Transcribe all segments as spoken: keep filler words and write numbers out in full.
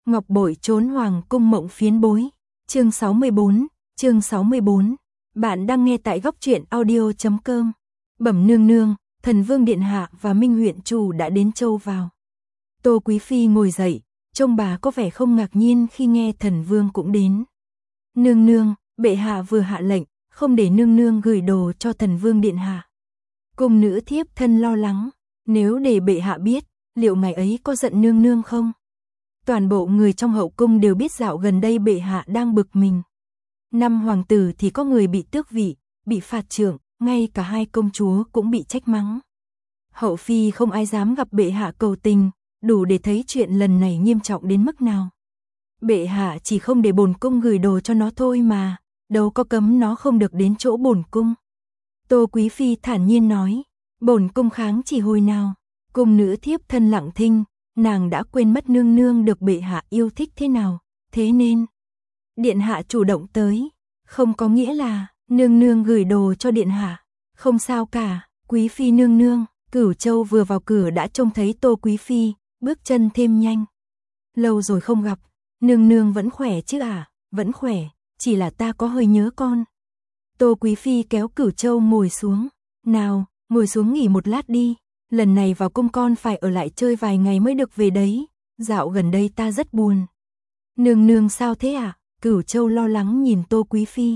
Ngọc bội trốn hoàng cung mộng phiến bối. Chương sáu mươi bốn, chương sáu mươi bốn. Bạn đang nghe tại góc truyện audio chấm com. Bẩm nương nương, Thần Vương điện hạ và Minh huyện chủ đã đến châu vào. Tô Quý phi ngồi dậy, trông bà có vẻ không ngạc nhiên khi nghe Thần Vương cũng đến. Nương nương, bệ hạ vừa hạ lệnh, không để nương nương gửi đồ cho Thần Vương điện hạ. Cung nữ thiếp thân lo lắng, nếu để bệ hạ biết, liệu ngày ấy có giận nương nương không? Toàn bộ người trong hậu cung đều biết dạo gần đây bệ hạ đang bực mình. Năm hoàng tử thì có người bị tước vị, bị phạt trưởng, ngay cả hai công chúa cũng bị trách mắng. Hậu phi không ai dám gặp bệ hạ cầu tình, đủ để thấy chuyện lần này nghiêm trọng đến mức nào. Bệ hạ chỉ không để bổn cung gửi đồ cho nó thôi mà, đâu có cấm nó không được đến chỗ bổn cung. Tô Quý phi thản nhiên nói, bổn cung kháng chỉ hồi nào. Cung nữ thiếp thân lặng thinh, nàng đã quên mất nương nương được bệ hạ yêu thích thế nào, thế nên điện hạ chủ động tới, không có nghĩa là nương nương gửi đồ cho điện hạ, không sao cả. Quý phi nương nương. Cửu Châu vừa vào cửa đã trông thấy Tô Quý phi, bước chân thêm nhanh. Lâu rồi không gặp, nương nương vẫn khỏe chứ à? Vẫn khỏe, chỉ là ta có hơi nhớ con. Tô Quý phi kéo Cửu Châu ngồi xuống, nào, ngồi xuống nghỉ một lát đi. Lần này vào cung con phải ở lại chơi vài ngày mới được về đấy, dạo gần đây ta rất buồn. Nương nương sao thế ạ? À? Cửu Châu lo lắng nhìn Tô Quý phi.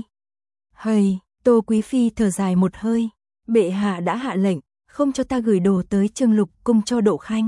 Hầy, Tô Quý phi thở dài một hơi, bệ hạ đã hạ lệnh, không cho ta gửi đồ tới Trương Lục cung cho Đỗ Khanh.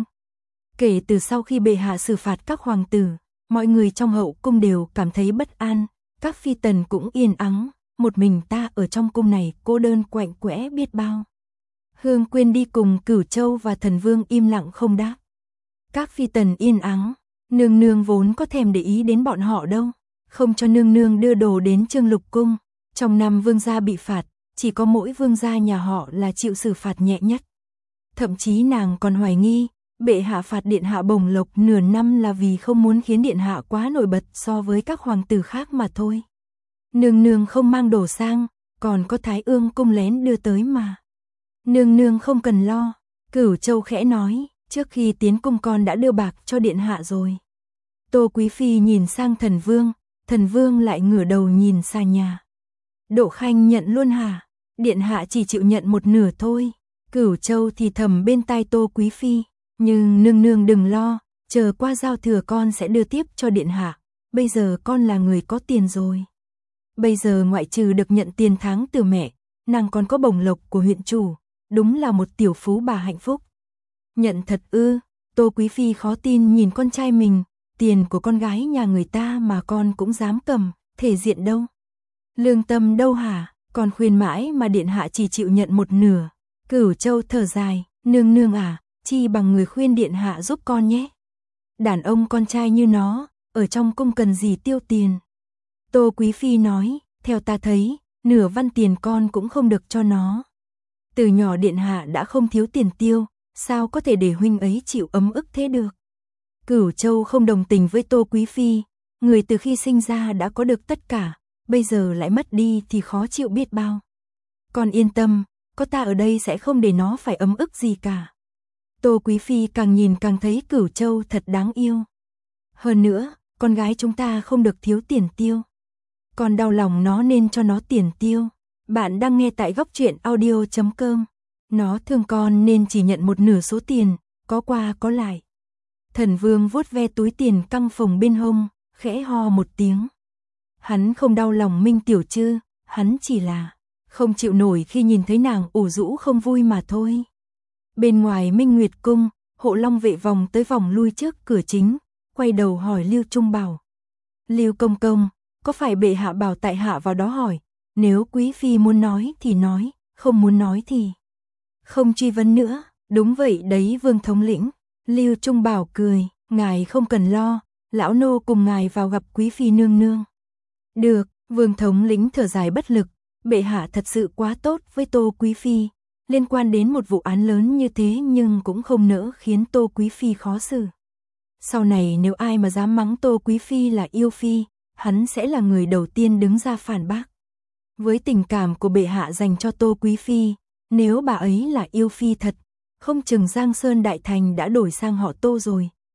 Kể từ sau khi bệ hạ xử phạt các hoàng tử, mọi người trong hậu cung đều cảm thấy bất an, các phi tần cũng yên ắng, một mình ta ở trong cung này cô đơn quạnh quẽ biết bao. Hương Quyên đi cùng Cửu Châu và Thần Vương im lặng không đáp. Các phi tần yên ắng, nương nương vốn có thèm để ý đến bọn họ đâu, không cho nương nương đưa đồ đến Trương Lục cung. Trong năm vương gia bị phạt, chỉ có mỗi vương gia nhà họ là chịu xử phạt nhẹ nhất. Thậm chí nàng còn hoài nghi, bệ hạ phạt điện hạ bổng lộc nửa năm là vì không muốn khiến điện hạ quá nổi bật so với các hoàng tử khác mà thôi. Nương nương không mang đồ sang, còn có Thái Ương cung lén đưa tới mà. Nương nương không cần lo, Cửu Châu khẽ nói, trước khi tiến cung con đã đưa bạc cho điện hạ rồi. Tô Quý phi nhìn sang Thần Vương, Thần Vương lại ngửa đầu nhìn xa nhà. Đỗ Khanh nhận luôn hả? Điện hạ chỉ chịu nhận một nửa thôi. Cửu Châu thì thầm bên tai Tô Quý phi, nhưng nương nương đừng lo, chờ qua giao thừa con sẽ đưa tiếp cho điện hạ. Bây giờ con là người có tiền rồi. Bây giờ ngoại trừ được nhận tiền tháng từ mẹ, nàng còn có bổng lộc của huyện chủ, đúng là một tiểu phú bà hạnh phúc. Nhận thật ư? Tô Quý phi khó tin nhìn con trai mình, tiền của con gái nhà người ta mà con cũng dám cầm, thể diện đâu? Lương tâm đâu hả? Con khuyên mãi mà điện hạ chỉ chịu nhận một nửa. Cửu Châu thở dài, nương nương à, chi bằng người khuyên điện hạ giúp con nhé. Đàn ông con trai như nó, ở trong cung cần gì tiêu tiền. Tô Quý phi nói, theo ta thấy, nửa văn tiền con cũng không được cho nó. Từ nhỏ điện hạ đã không thiếu tiền tiêu, sao có thể để huynh ấy chịu ấm ức thế được. Cửu Châu không đồng tình với Tô Quý phi, người từ khi sinh ra đã có được tất cả, bây giờ lại mất đi thì khó chịu biết bao. Con yên tâm, có ta ở đây sẽ không để nó phải ấm ức gì cả. Tô Quý phi càng nhìn càng thấy Cửu Châu thật đáng yêu. Hơn nữa, con gái chúng ta không được thiếu tiền tiêu. Con đau lòng nó nên cho nó tiền tiêu. Bạn đang nghe tại góc truyện audio chấm com. Nó thương con nên chỉ nhận một nửa số tiền, có qua có lại. Thần Vương vuốt ve túi tiền căng phồng bên hông, khẽ ho một tiếng. Hắn không đau lòng Minh Tiểu Trư, hắn chỉ là không chịu nổi khi nhìn thấy nàng ủ rũ không vui mà thôi. Bên ngoài Minh Nguyệt cung, hộ long vệ vòng tới vòng lui trước cửa chính, quay đầu hỏi Lưu Trung Bảo. Lưu công công, có phải bệ hạ bảo tại hạ vào đó hỏi, nếu quý phi muốn nói thì nói, không muốn nói thì không truy vấn nữa. Đúng vậy đấy Vương thống lĩnh. Lưu Trung Bảo cười, ngài không cần lo, lão nô cùng ngài vào gặp quý phi nương nương. Được, Vương thống lĩnh thở dài bất lực, bệ hạ thật sự quá tốt với Tô Quý phi, liên quan đến một vụ án lớn như thế nhưng cũng không nỡ khiến Tô Quý phi khó xử. Sau này nếu ai mà dám mắng Tô Quý phi là yêu phi, hắn sẽ là người đầu tiên đứng ra phản bác. Với tình cảm của bệ hạ dành cho Tô Quý phi, nếu bà ấy là yêu phi thật, không chừng Giang Sơn Đại Thành đã đổi sang họ Tô rồi,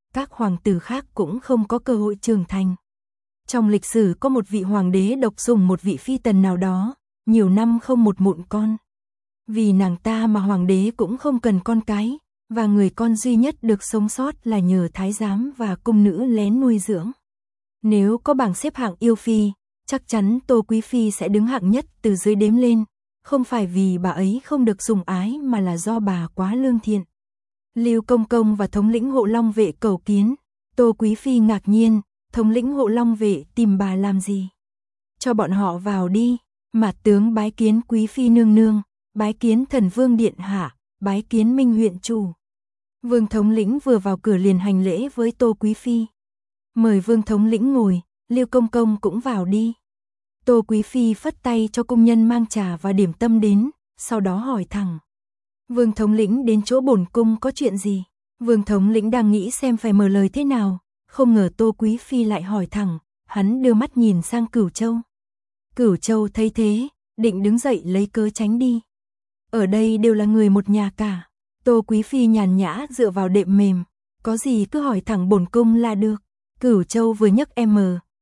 các hoàng tử khác cũng không có cơ hội trưởng thành. Trong lịch sử có một vị hoàng đế độc sủng một vị phi tần nào đó, nhiều năm không một mụn con. Vì nàng ta mà hoàng đế cũng không cần con cái, và người con duy nhất được sống sót là nhờ thái giám và cung nữ lén nuôi dưỡng. Nếu có bảng xếp hạng yêu phi, chắc chắn Tô Quý Phi sẽ đứng hạng nhất từ dưới đếm lên, không phải vì bà ấy không được sủng ái mà là do bà quá lương thiện. Lưu Công Công và thống lĩnh Hộ Long vệ cầu kiến. Tô Quý Phi ngạc nhiên, thống lĩnh Hộ Long vệ tìm bà làm gì? Cho bọn họ vào đi. Mạt tướng bái kiến Quý Phi nương nương, bái kiến Thần Vương điện hạ, bái kiến Minh huyện chủ. Vương thống lĩnh vừa vào cửa liền hành lễ với Tô Quý Phi. Mời Vương thống lĩnh ngồi, Lưu Công Công cũng vào đi. Tô Quý Phi phất tay cho công nhân mang trà và điểm tâm đến, sau đó hỏi thẳng. Vương thống lĩnh đến chỗ bổn cung có chuyện gì? Vương thống lĩnh đang nghĩ xem phải mở lời thế nào, không ngờ Tô Quý Phi lại hỏi thẳng, hắn đưa mắt nhìn sang Cửu Châu. Cửu Châu thấy thế, định đứng dậy lấy cớ tránh đi. Ở đây đều là người một nhà cả. Tô Quý Phi nhàn nhã dựa vào đệm mềm, có gì cứ hỏi thẳng bổn cung là được. Cửu Châu vừa nhấc M,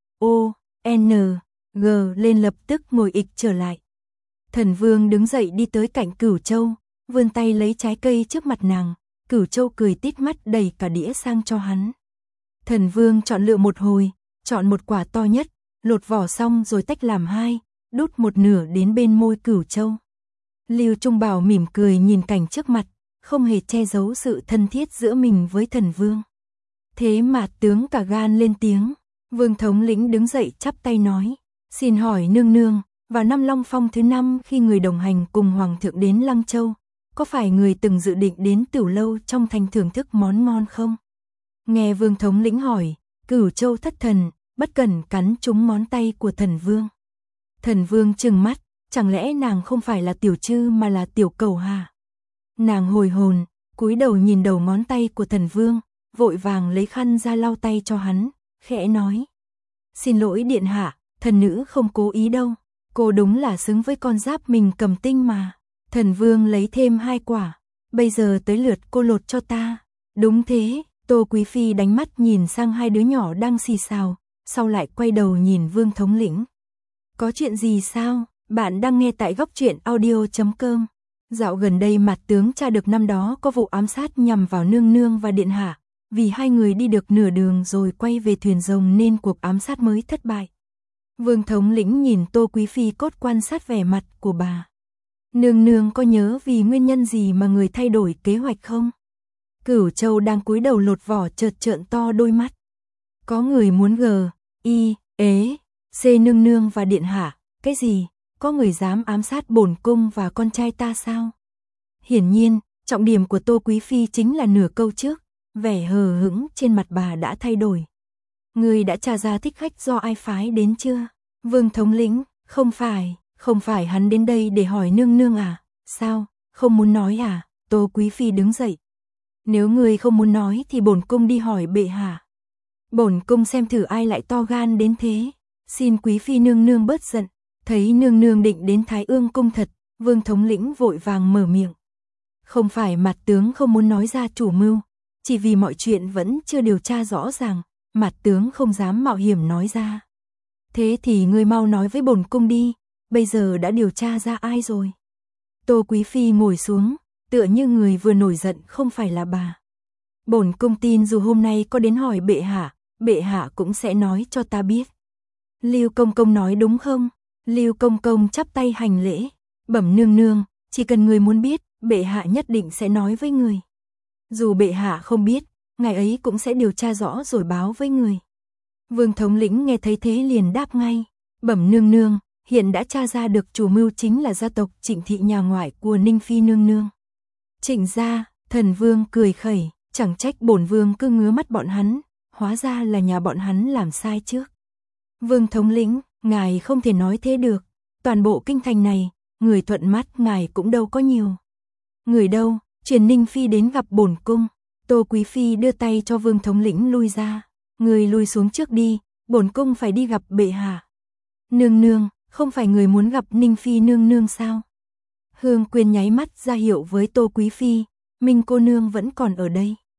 O, N, G lên lập tức ngồi ịch trở lại. Thần Vương đứng dậy đi tới cạnh Cửu Châu, vươn tay lấy trái cây trước mặt nàng. Cửu Châu cười tít mắt đẩy cả đĩa sang cho hắn. Thần Vương chọn lựa một hồi, chọn một quả to nhất, lột vỏ xong rồi tách làm hai, đút một nửa đến bên môi Cửu Châu. Lưu Trung Bảo mỉm cười nhìn cảnh trước mặt, không hề che giấu sự thân thiết giữa mình với Thần Vương. Thế mà tướng cả gan lên tiếng. Vương thống lĩnh đứng dậy chắp tay nói, xin hỏi nương nương, vào năm Long Phong thứ năm khi người đồng hành cùng Hoàng thượng đến Lăng Châu, có phải người từng dự định đến Tửu Lâu trong thành thưởng thức món ngon không? Nghe Vương thống lĩnh hỏi, Cửu Châu thất thần, bất cẩn cắn trúng ngón tay của Thần Vương. Thần Vương trừng mắt, chẳng lẽ nàng không phải là tiểu trư mà là tiểu cầu hả? Nàng hồi hồn, cúi đầu nhìn đầu ngón tay của Thần Vương, vội vàng lấy khăn ra lau tay cho hắn, khẽ nói. Xin lỗi điện hạ, thần nữ không cố ý đâu, cô đúng là xứng với con giáp mình cầm tinh mà. Thần Vương lấy thêm hai quả, bây giờ tới lượt cô lột cho ta. Đúng thế, Tô Quý Phi đánh mắt nhìn sang hai đứa nhỏ đang xì xào, sau lại quay đầu nhìn Vương thống lĩnh. Có chuyện gì sao? Bạn đang nghe tại góc truyện audio chấm com. Dạo gần đây Mạt tướng tra được năm đó có vụ ám sát nhằm vào nương nương và điện hạ, vì hai người đi được nửa đường rồi quay về thuyền rồng nên cuộc ám sát mới thất bại. Vương thống lĩnh nhìn Tô Quý Phi cốt quan sát vẻ mặt của bà. Nương nương có nhớ vì nguyên nhân gì mà người thay đổi kế hoạch không? Cửu Châu đang cúi đầu lột vỏ chợt trợn to đôi mắt. Có người muốn g, y, ế, c nương nương và điện hạ, cái gì? Có người dám ám sát bổn cung và con trai ta sao? Hiển nhiên, trọng điểm của Tô Quý Phi chính là nửa câu trước, vẻ hờ hững trên mặt bà đã thay đổi. Người đã tra ra thích khách do ai phái đến chưa? Vương thống lĩnh, không phải, không phải hắn đến đây để hỏi nương nương à? Sao, không muốn nói à? Tô Quý Phi đứng dậy. Nếu người không muốn nói thì bổn cung đi hỏi bệ hạ. Bổn cung xem thử ai lại to gan đến thế. Xin Quý Phi nương nương bớt giận. Thấy nương nương định đến Thái Ương cung thật, Vương thống lĩnh vội vàng mở miệng. Không phải Mạt tướng không muốn nói ra chủ mưu, chỉ vì mọi chuyện vẫn chưa điều tra rõ ràng, Mạt tướng không dám mạo hiểm nói ra. Thế thì ngươi mau nói với bổn cung đi, bây giờ đã điều tra ra ai rồi? Tô Quý Phi ngồi xuống, tựa như người vừa nổi giận không phải là bà. Bổn cung tin dù hôm nay có đến hỏi bệ hạ, bệ hạ cũng sẽ nói cho ta biết. Lưu Công Công nói đúng không? Lưu Công Công chắp tay hành lễ, bẩm nương nương, chỉ cần người muốn biết, bệ hạ nhất định sẽ nói với người. Dù bệ hạ không biết, ngài ấy cũng sẽ điều tra rõ rồi báo với người. Vương thống lĩnh nghe thấy thế liền đáp ngay, bẩm nương nương, hiện đã tra ra được chủ mưu chính là gia tộc Trịnh thị nhà ngoại của Ninh Phi nương nương. Trịnh gia, Thần Vương cười khẩy, chẳng trách bổn vương cứ ngứa mắt bọn hắn, hóa ra là nhà bọn hắn làm sai trước. Vương thống lĩnh, ngài không thể nói thế được, toàn bộ kinh thành này, người thuận mắt ngài cũng đâu có nhiều. Người đâu, truyền Ninh Phi đến gặp bổn cung. Tô Quý Phi đưa tay cho Vương thống lĩnh lui ra. Người lui xuống trước đi, bổn cung phải đi gặp bệ hạ. Nương nương, không phải người muốn gặp Ninh Phi nương nương sao? Hương Quyên nháy mắt ra hiệu với Tô Quý Phi, Minh cô nương vẫn còn ở đây.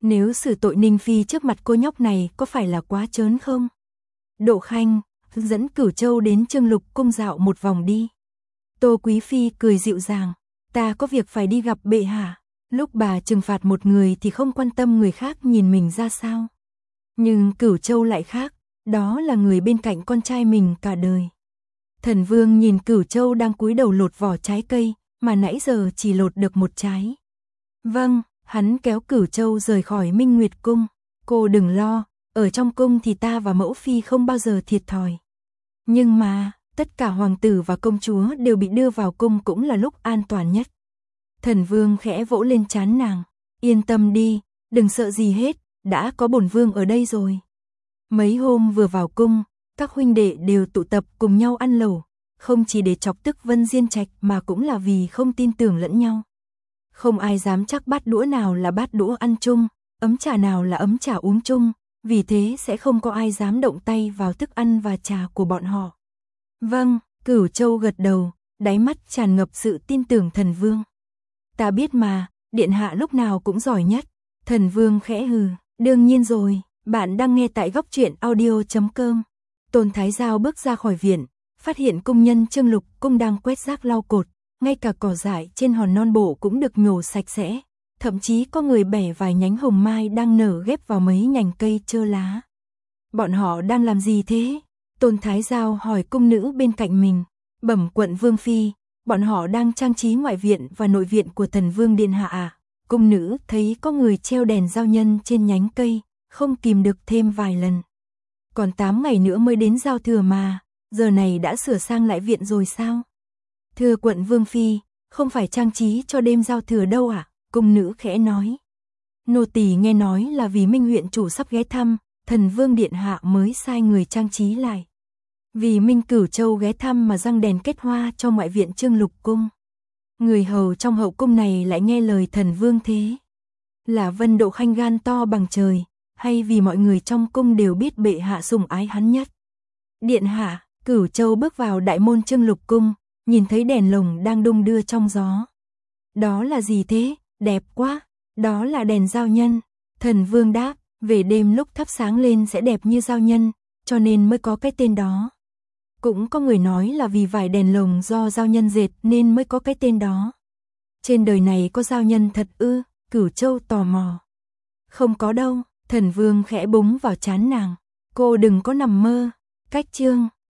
Nếu xử tội Ninh Phi trước mặt cô nhóc này có phải là quá trớn không? Độ Khanh, dẫn Cửu Châu đến Trương Lục cung dạo một vòng đi. Tô Quý Phi cười dịu dàng, ta có việc phải đi gặp bệ hạ. Lúc bà trừng phạt một người thì không quan tâm người khác nhìn mình ra sao. Nhưng Cửu Châu lại khác, đó là người bên cạnh con trai mình cả đời. Thần Vương nhìn Cửu Châu đang cúi đầu lột vỏ trái cây, mà nãy giờ chỉ lột được một trái. Vâng, hắn kéo Cửu Châu rời khỏi Minh Nguyệt cung. Cô đừng lo, ở trong cung thì ta và mẫu phi không bao giờ thiệt thòi. Nhưng mà, tất cả hoàng tử và công chúa đều bị đưa vào cung cũng là lúc an toàn nhất. Thần Vương khẽ vỗ lên trán nàng, yên tâm đi, đừng sợ gì hết, đã có bổn vương ở đây rồi. Mấy hôm vừa vào cung, các huynh đệ đều tụ tập cùng nhau ăn lẩu, không chỉ để chọc tức Vân Diên Trạch mà cũng là vì không tin tưởng lẫn nhau. Không ai dám chắc bát đũa nào là bát đũa ăn chung, ấm trà nào là ấm trà uống chung, vì thế sẽ không có ai dám động tay vào thức ăn và trà của bọn họ. Vâng, Cửu Châu gật đầu, đáy mắt tràn ngập sự tin tưởng Thần Vương. Ta biết mà, điện hạ lúc nào cũng giỏi nhất. Thần Vương khẽ hừ, đương nhiên rồi, bạn đang nghe tại góc truyện audio chấm com. Tôn Thái Giao bước ra khỏi viện, phát hiện cung nhân Trương Lục cung đang quét rác lau cột, ngay cả cỏ dại trên hòn non bộ cũng được nhổ sạch sẽ, thậm chí có người bẻ vài nhánh hồng mai đang nở ghép vào mấy nhành cây trơ lá. Bọn họ đang làm gì thế? Tôn Thái Giao hỏi cung nữ bên cạnh mình. Bẩm quận Vương Phi, bọn họ đang trang trí ngoại viện và nội viện của Thần Vương điện hạ à? Cung nữ thấy có người treo đèn giao nhân trên nhánh cây, không kìm được thêm vài lần. Còn tám ngày nữa mới đến giao thừa mà, giờ này đã sửa sang lại viện rồi sao? Thưa quận Vương Phi, không phải trang trí cho đêm giao thừa đâu ạ, à? Cung nữ khẽ nói. Nô tỳ nghe nói là vì Minh huyện chủ sắp ghé thăm, Thần Vương điện hạ mới sai người trang trí lại. Vì Minh Cửu Châu ghé thăm mà răng đèn kết hoa cho ngoại viện Trương Lục cung. Người hầu trong hậu cung này lại nghe lời Thần Vương thế. Là Vân Độ Khanh gan to bằng trời, hay vì mọi người trong cung đều biết bệ hạ sủng ái hắn nhất? Điện hạ, Cửu Châu bước vào đại môn Trương Lục cung, nhìn thấy đèn lồng đang đung đưa trong gió. Đó là gì thế? Đẹp quá. Đó là đèn giao nhân. Thần Vương đáp, về đêm lúc thắp sáng lên sẽ đẹp như giao nhân, cho nên mới có cái tên đó. Cũng có người nói là vì vải đèn lồng do giao nhân dệt nên mới có cái tên đó. Trên đời này có giao nhân thật ư? Cửu Châu tò mò. Không có đâu, Thần Vương khẽ búng vào trán nàng. Cô đừng có nằm mơ. Cách chương